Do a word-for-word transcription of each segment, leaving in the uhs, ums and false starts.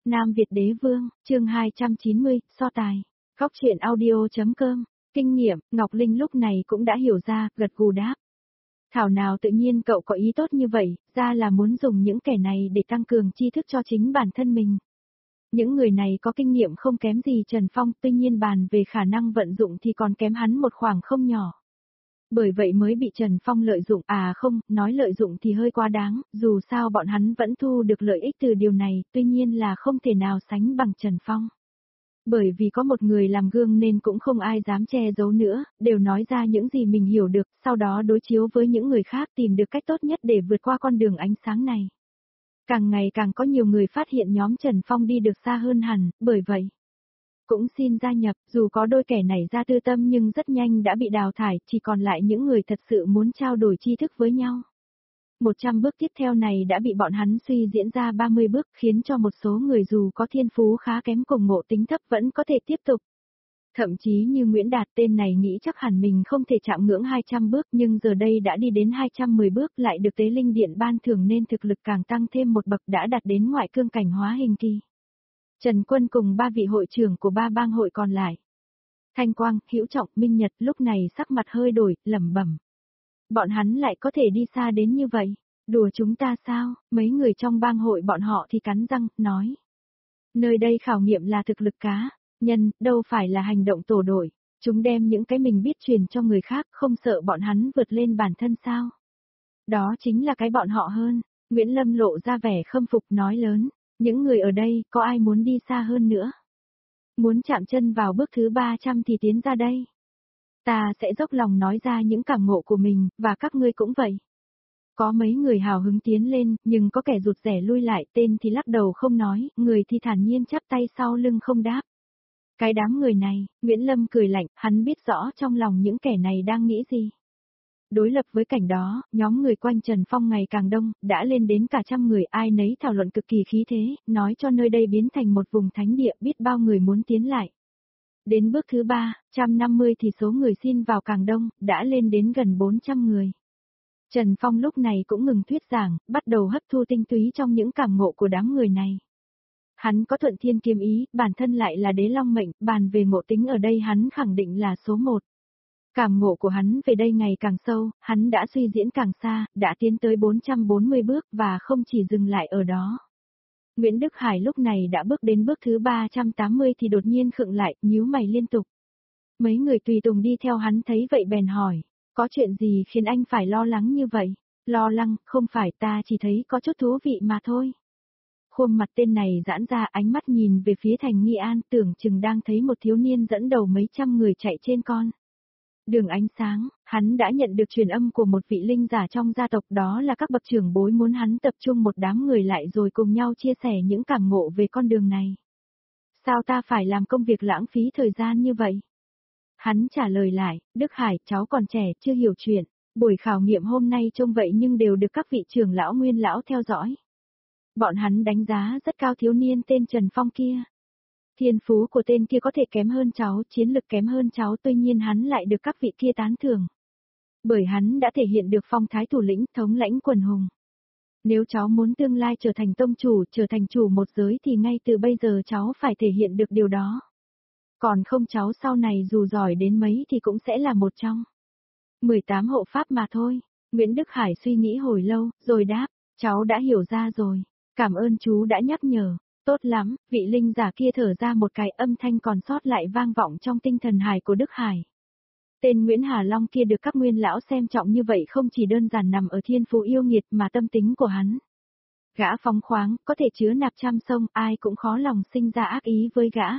Nam Việt Đế Vương, chương hai trăm chín mươi, so tài. Góc truyện audio.com, kinh nghiệm, Ngọc Linh lúc này cũng đã hiểu ra, gật gù đáp. Thảo nào tự nhiên cậu có ý tốt như vậy, ra là muốn dùng những kẻ này để tăng cường tri thức cho chính bản thân mình. Những người này có kinh nghiệm không kém gì Trần Phong, tuy nhiên bàn về khả năng vận dụng thì còn kém hắn một khoảng không nhỏ. Bởi vậy mới bị Trần Phong lợi dụng, à không, nói lợi dụng thì hơi quá đáng, dù sao bọn hắn vẫn thu được lợi ích từ điều này, tuy nhiên là không thể nào sánh bằng Trần Phong. Bởi vì có một người làm gương nên cũng không ai dám che giấu nữa, đều nói ra những gì mình hiểu được, sau đó đối chiếu với những người khác tìm được cách tốt nhất để vượt qua con đường ánh sáng này. Càng ngày càng có nhiều người phát hiện nhóm Trần Phong đi được xa hơn hẳn, bởi vậy cũng xin gia nhập, dù có đôi kẻ này ra tư tâm nhưng rất nhanh đã bị đào thải, chỉ còn lại những người thật sự muốn trao đổi tri thức với nhau. một trăm bước tiếp theo này đã bị bọn hắn suy diễn ra ba mươi bước, khiến cho một số người dù có thiên phú khá kém cùng ngộ tính thấp vẫn có thể tiếp tục. Thậm chí như Nguyễn Đạt, tên này nghĩ chắc hẳn mình không thể chạm ngưỡng hai trăm bước nhưng giờ đây đã đi đến hai trăm mười bước, lại được Tế Linh Điện ban thưởng nên thực lực càng tăng thêm một bậc, đã đạt đến ngoại cương cảnh hóa hình kỳ. Trần Quân cùng ba vị hội trưởng của ba bang hội còn lại, Thanh Quang, Hữu Trọng, Minh Nhật, lúc này sắc mặt hơi đổi, lẩm bẩm. Bọn hắn lại có thể đi xa đến như vậy, đùa chúng ta sao? Mấy người trong bang hội bọn họ thì cắn răng, nói. Nơi đây khảo nghiệm là thực lực cá nhân, đâu phải là hành động tổ đội. Chúng đem những cái mình biết truyền cho người khác, không sợ bọn hắn vượt lên bản thân sao? Đó chính là cái bọn họ hơn. Nguyễn Lâm lộ ra vẻ khâm phục, nói lớn. Những người ở đây, có ai muốn đi xa hơn nữa? Muốn chạm chân vào bước thứ ba trăm thì tiến ra đây. Ta sẽ dốc lòng nói ra những cảm ngộ của mình, và các ngươi cũng vậy. Có mấy người hào hứng tiến lên, nhưng có kẻ rụt rẻ lui lại, tên thì lắc đầu không nói, người thì thản nhiên chắp tay sau lưng không đáp. Cái đám người này, Nguyễn Lâm cười lạnh, hắn biết rõ trong lòng những kẻ này đang nghĩ gì. Đối lập với cảnh đó, nhóm người quanh Trần Phong ngày càng đông, đã lên đến cả trăm người, ai nấy thảo luận cực kỳ khí thế, nói cho nơi đây biến thành một vùng thánh địa, biết bao người muốn tiến lại. Đến bước thứ ba, một trăm năm mươi thì số người xin vào càng đông, đã lên đến gần bốn trăm người. Trần Phong lúc này cũng ngừng thuyết giảng, bắt đầu hấp thu tinh túy trong những cảm ngộ của đám người này. Hắn có thuận thiên kiếm ý, bản thân lại là đế long mệnh, bàn về ngộ tính ở đây hắn khẳng định là số một. Cảm ngộ của hắn về đây ngày càng sâu, hắn đã suy diễn càng xa, đã tiến tới bốn trăm bốn mươi bước và không chỉ dừng lại ở đó. Nguyễn Đức Hải lúc này đã bước đến bước thứ ba trăm tám mươi thì đột nhiên khựng lại, nhíu mày liên tục. Mấy người tùy tùng đi theo hắn thấy vậy bèn hỏi, có chuyện gì khiến anh phải lo lắng như vậy? Lo lắng, không phải, ta chỉ thấy có chút thú vị mà thôi. Khuôn mặt tên này giãn ra, ánh mắt nhìn về phía thành Nghi An, tưởng chừng đang thấy một thiếu niên dẫn đầu mấy trăm người chạy trên con đường ánh sáng. Hắn đã nhận được truyền âm của một vị linh giả trong gia tộc, đó là các bậc trưởng bối muốn hắn tập trung một đám người lại rồi cùng nhau chia sẻ những cảm ngộ về con đường này. Sao ta phải làm công việc lãng phí thời gian như vậy? Hắn trả lời lại, Đức Hải, cháu còn trẻ, chưa hiểu chuyện. Buổi khảo nghiệm hôm nay trông vậy nhưng đều được các vị trưởng lão nguyên lão theo dõi. Bọn hắn đánh giá rất cao thiếu niên tên Trần Phong kia. Thiên phú của tên kia có thể kém hơn cháu, chiến lực kém hơn cháu, tuy nhiên hắn lại được các vị kia tán thưởng. Bởi hắn đã thể hiện được phong thái thủ lĩnh, thống lãnh quần hùng. Nếu cháu muốn tương lai trở thành tông chủ, trở thành chủ một giới thì ngay từ bây giờ cháu phải thể hiện được điều đó. Còn không cháu sau này dù giỏi đến mấy thì cũng sẽ là một trong mười tám hộ pháp mà thôi. Nguyễn Đức Hải suy nghĩ hồi lâu, rồi đáp, cháu đã hiểu ra rồi, cảm ơn chú đã nhắc nhở. Tốt lắm, vị linh giả kia thở ra một cái, âm thanh còn sót lại vang vọng trong tinh thần hải của Đức Hải. Tên Nguyễn Hà Long kia được các nguyên lão xem trọng như vậy không chỉ đơn giản nằm ở thiên phú yêu nghiệt mà tâm tính của hắn. Gã phóng khoáng, có thể chứa nạp trăm sông, ai cũng khó lòng sinh ra ác ý với gã.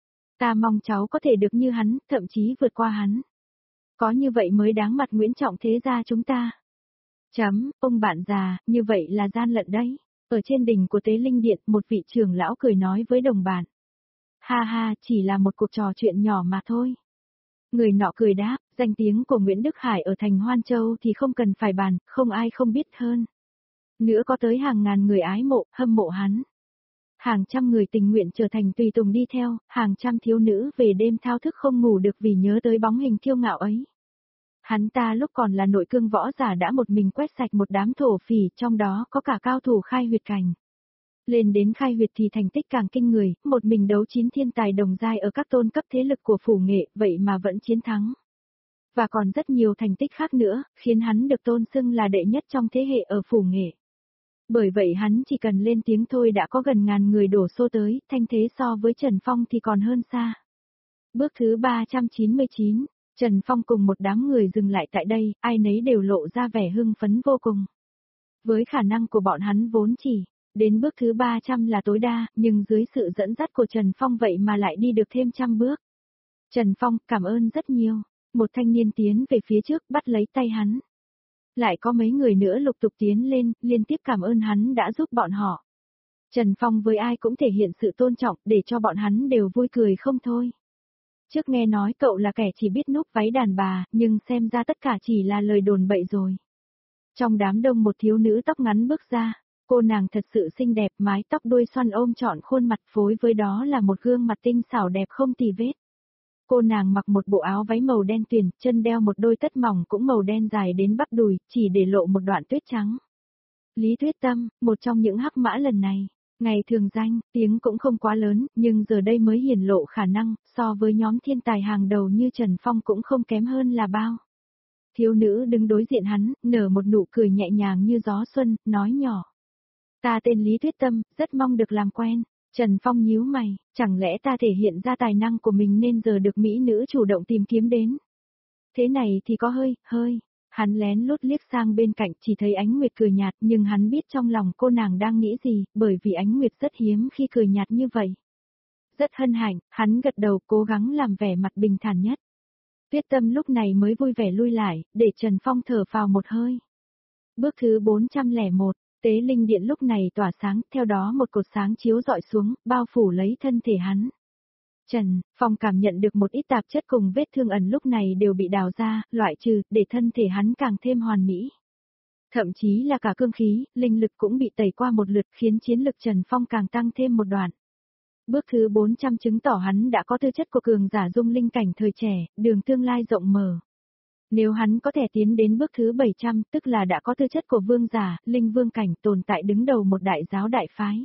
Ta mong cháu có thể được như hắn, thậm chí vượt qua hắn. Có như vậy mới đáng mặt Nguyễn trọng thế gia chúng ta. Chấm, ông bạn già, như vậy là gian lận đấy. Ở trên đỉnh của Tế Linh Điện, một vị trưởng lão cười nói với đồng bạn. Ha ha, chỉ là một cuộc trò chuyện nhỏ mà thôi. Người nọ cười đáp, danh tiếng của Nguyễn Đức Hải ở thành Hoan Châu thì không cần phải bàn, không ai không biết hơn. Nữa có tới hàng ngàn người ái mộ, hâm mộ hắn. Hàng trăm người tình nguyện trở thành tùy tùng đi theo, hàng trăm thiếu nữ về đêm thao thức không ngủ được vì nhớ tới bóng hình kiêu ngạo ấy. Hắn ta lúc còn là nội cương võ giả đã một mình quét sạch một đám thổ phỉ, trong đó có cả cao thủ khai huyệt cảnh. Lên đến khai huyệt thì thành tích càng kinh người, một mình đấu chín thiên tài đồng giai ở các tôn cấp thế lực của phủ nghệ, vậy mà vẫn chiến thắng. Và còn rất nhiều thành tích khác nữa, khiến hắn được tôn xưng là đệ nhất trong thế hệ ở phủ nghệ. Bởi vậy hắn chỉ cần lên tiếng thôi đã có gần ngàn người đổ xô tới, thanh thế so với Trần Phong thì còn hơn xa. Bước thứ ba trăm chín mươi chín, Trần Phong cùng một đám người dừng lại tại đây, ai nấy đều lộ ra vẻ hưng phấn vô cùng. Với khả năng của bọn hắn vốn chỉ đến bước thứ ba trăm là tối đa, nhưng dưới sự dẫn dắt của Trần Phong vậy mà lại đi được thêm trăm bước. Trần Phong, cảm ơn rất nhiều. Một thanh niên tiến về phía trước bắt lấy tay hắn. Lại có mấy người nữa lục tục tiến lên, liên tiếp cảm ơn hắn đã giúp bọn họ. Trần Phong với ai cũng thể hiện sự tôn trọng để cho bọn hắn đều vui cười không thôi. Trước nghe nói cậu là kẻ chỉ biết núp váy đàn bà, nhưng xem ra tất cả chỉ là lời đồn bậy rồi. Trong đám đông một thiếu nữ tóc ngắn bước ra, cô nàng thật sự xinh đẹp, mái tóc đuôi xoăn ôm trọn khuôn mặt, phối với đó là một gương mặt tinh xảo đẹp không tì vết. Cô nàng mặc một bộ áo váy màu đen tuyền, chân đeo một đôi tất mỏng cũng màu đen dài đến bắp đùi, chỉ để lộ một đoạn tuyết trắng. Lý Tuyết Tâm, một trong những hắc mã lần này, ngày thường danh, tiếng cũng không quá lớn, nhưng giờ đây mới hiển lộ khả năng, so với nhóm thiên tài hàng đầu như Trần Phong cũng không kém hơn là bao. Thiếu nữ đứng đối diện hắn, nở một nụ cười nhẹ nhàng như gió xuân, nói nhỏ. Ta tên Lý Tuyết Tâm, rất mong được làm quen. Trần Phong nhíu mày, chẳng lẽ ta thể hiện ra tài năng của mình nên giờ được mỹ nữ chủ động tìm kiếm đến. Thế này thì có hơi, hơi, hắn lén lút liếc sang bên cạnh chỉ thấy Ánh Nguyệt cười nhạt nhưng hắn biết trong lòng cô nàng đang nghĩ gì, bởi vì Ánh Nguyệt rất hiếm khi cười nhạt như vậy. Rất hân hạnh, hắn gật đầu cố gắng làm vẻ mặt bình thản nhất. Tuyết Tâm lúc này mới vui vẻ lui lại, để Trần Phong thở phào một hơi. Bước thứ bốn trăm lẻ một. Tế linh điện lúc này tỏa sáng, theo đó một cột sáng chiếu rọi xuống, bao phủ lấy thân thể hắn. Trần Phong cảm nhận được một ít tạp chất cùng vết thương ẩn lúc này đều bị đào ra, loại trừ, để thân thể hắn càng thêm hoàn mỹ. Thậm chí là cả cương khí, linh lực cũng bị tẩy qua một lượt khiến chiến lực Trần Phong càng tăng thêm một đoạn. Bước thứ bốn trăm chứng tỏ hắn đã có tư chất của cường giả dung linh cảnh thời trẻ, đường tương lai rộng mở. Nếu hắn có thể tiến đến bước thứ bảy trăm, tức là đã có tư chất của vương giả, linh vương cảnh tồn tại đứng đầu một đại giáo đại phái.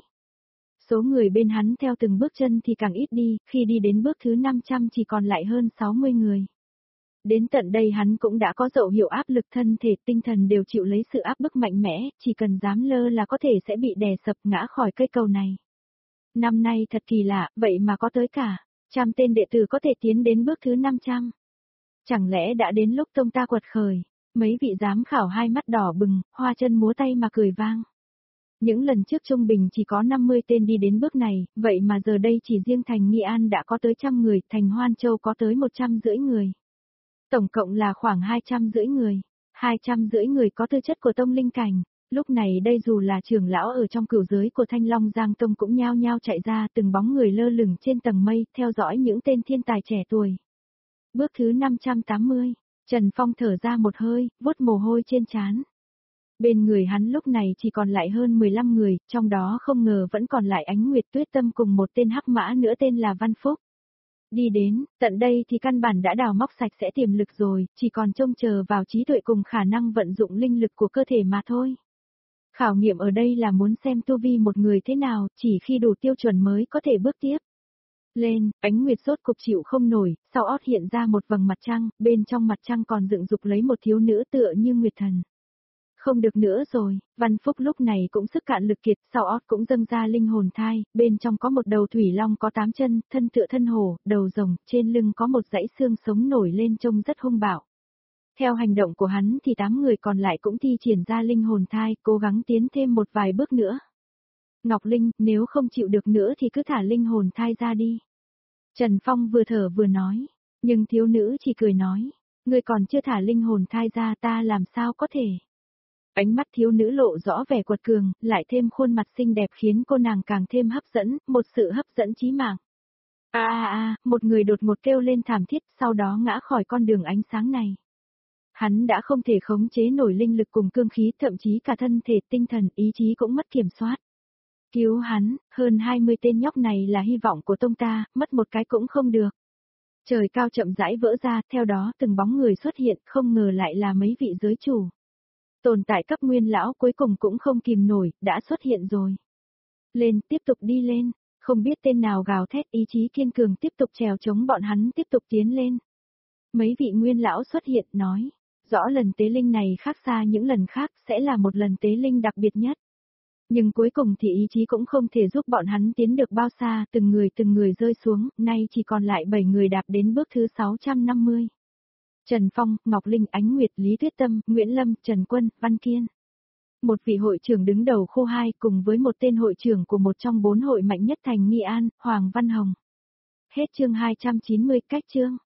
Số người bên hắn theo từng bước chân thì càng ít đi, khi đi đến bước thứ năm trăm chỉ còn lại hơn sáu mươi người. Đến tận đây hắn cũng đã có dấu hiệu áp lực thân thể tinh thần đều chịu lấy sự áp bức mạnh mẽ, chỉ cần dám lơ là có thể sẽ bị đè sập ngã khỏi cây cầu này. Năm nay thật kỳ lạ, vậy mà có tới cả trăm tên đệ tử có thể tiến đến bước thứ năm trăm. Chẳng lẽ đã đến lúc tông ta quật khởi, mấy vị giám khảo hai mắt đỏ bừng, hoa chân múa tay mà cười vang. Những lần trước trung bình chỉ có năm mươi tên đi đến bước này, vậy mà giờ đây chỉ riêng thành Nghi An đã có tới trăm người, thành Hoan Châu có tới một trăm rưỡi người. Tổng cộng là khoảng hai trăm rưỡi người, hai trăm rưỡi người có tư chất của tông linh cảnh. Lúc này đây dù là trưởng lão ở trong cửu giới của Thanh Long Giang Tông cũng nhao nhao chạy ra từng bóng người lơ lửng trên tầng mây, theo dõi những tên thiên tài trẻ tuổi. Bước thứ năm trăm tám mươi, Trần Phong thở ra một hơi, vuốt mồ hôi trên trán. Bên người hắn lúc này chỉ còn lại hơn mười lăm người, trong đó không ngờ vẫn còn lại Ánh Nguyệt Tuyết Tâm cùng một tên hắc mã nữa tên là Văn Phúc. Đi đến, tận đây thì căn bản đã đào móc sạch sẽ tiềm lực rồi, chỉ còn trông chờ vào trí tuệ cùng khả năng vận dụng linh lực của cơ thể mà thôi. Khảo nghiệm ở đây là muốn xem tu vi một người thế nào, chỉ khi đủ tiêu chuẩn mới có thể bước tiếp. Lên, Ánh Nguyệt sốt cục chịu không nổi, sau ót hiện ra một vầng mặt trăng, bên trong mặt trăng còn dựng dục lấy một thiếu nữ tựa như Nguyệt Thần. Không được nữa rồi, Văn Phúc lúc này cũng sức cạn lực kiệt, sau ót cũng dâng ra linh hồn thai, bên trong có một đầu thủy long có tám chân, thân tựa thân hổ, đầu rồng, trên lưng có một dãy xương sống nổi lên trông rất hung bạo. Theo hành động của hắn thì tám người còn lại cũng thi triển ra linh hồn thai, cố gắng tiến thêm một vài bước nữa. Ngọc Linh, nếu không chịu được nữa thì cứ thả linh hồn thai ra đi. Trần Phong vừa thở vừa nói, nhưng thiếu nữ chỉ cười nói, ngươi còn chưa thả linh hồn thai ra ta làm sao có thể. Ánh mắt thiếu nữ lộ rõ vẻ quật cường, lại thêm khuôn mặt xinh đẹp khiến cô nàng càng thêm hấp dẫn, một sự hấp dẫn chí mạng. A a a, một người đột ngột kêu lên thảm thiết, sau đó ngã khỏi con đường ánh sáng này. Hắn đã không thể khống chế nổi linh lực cùng cương khí, thậm chí cả thân thể, tinh thần, ý chí cũng mất kiểm soát. Cứu hắn, hơn hai mươi tên nhóc này là hy vọng của tông ta, mất một cái cũng không được. Trời cao chậm rãi vỡ ra, theo đó từng bóng người xuất hiện, không ngờ lại là mấy vị giới chủ. Tồn tại cấp nguyên lão cuối cùng cũng không kìm nổi, đã xuất hiện rồi. Lên, tiếp tục đi lên. Không biết tên nào gào thét ý chí kiên cường tiếp tục trèo chống bọn hắn tiếp tục tiến lên. Mấy vị nguyên lão xuất hiện nói, rõ lần tế linh này khác xa những lần khác sẽ là một lần tế linh đặc biệt nhất. Nhưng cuối cùng thì ý chí cũng không thể giúp bọn hắn tiến được bao xa, từng người từng người rơi xuống, nay chỉ còn lại bảy người đạp đến bước thứ sáu trăm năm mươi. Trần Phong, Ngọc Linh, Ánh Nguyệt, Lý Tuyết Tâm, Nguyễn Lâm, Trần Quân, Văn Kiên. Một vị hội trưởng đứng đầu khu hai cùng với một tên hội trưởng của một trong bốn hội mạnh nhất thành Nghi An, Hoàng Văn Hồng. Hết chương hai trăm chín mươi, cách chương.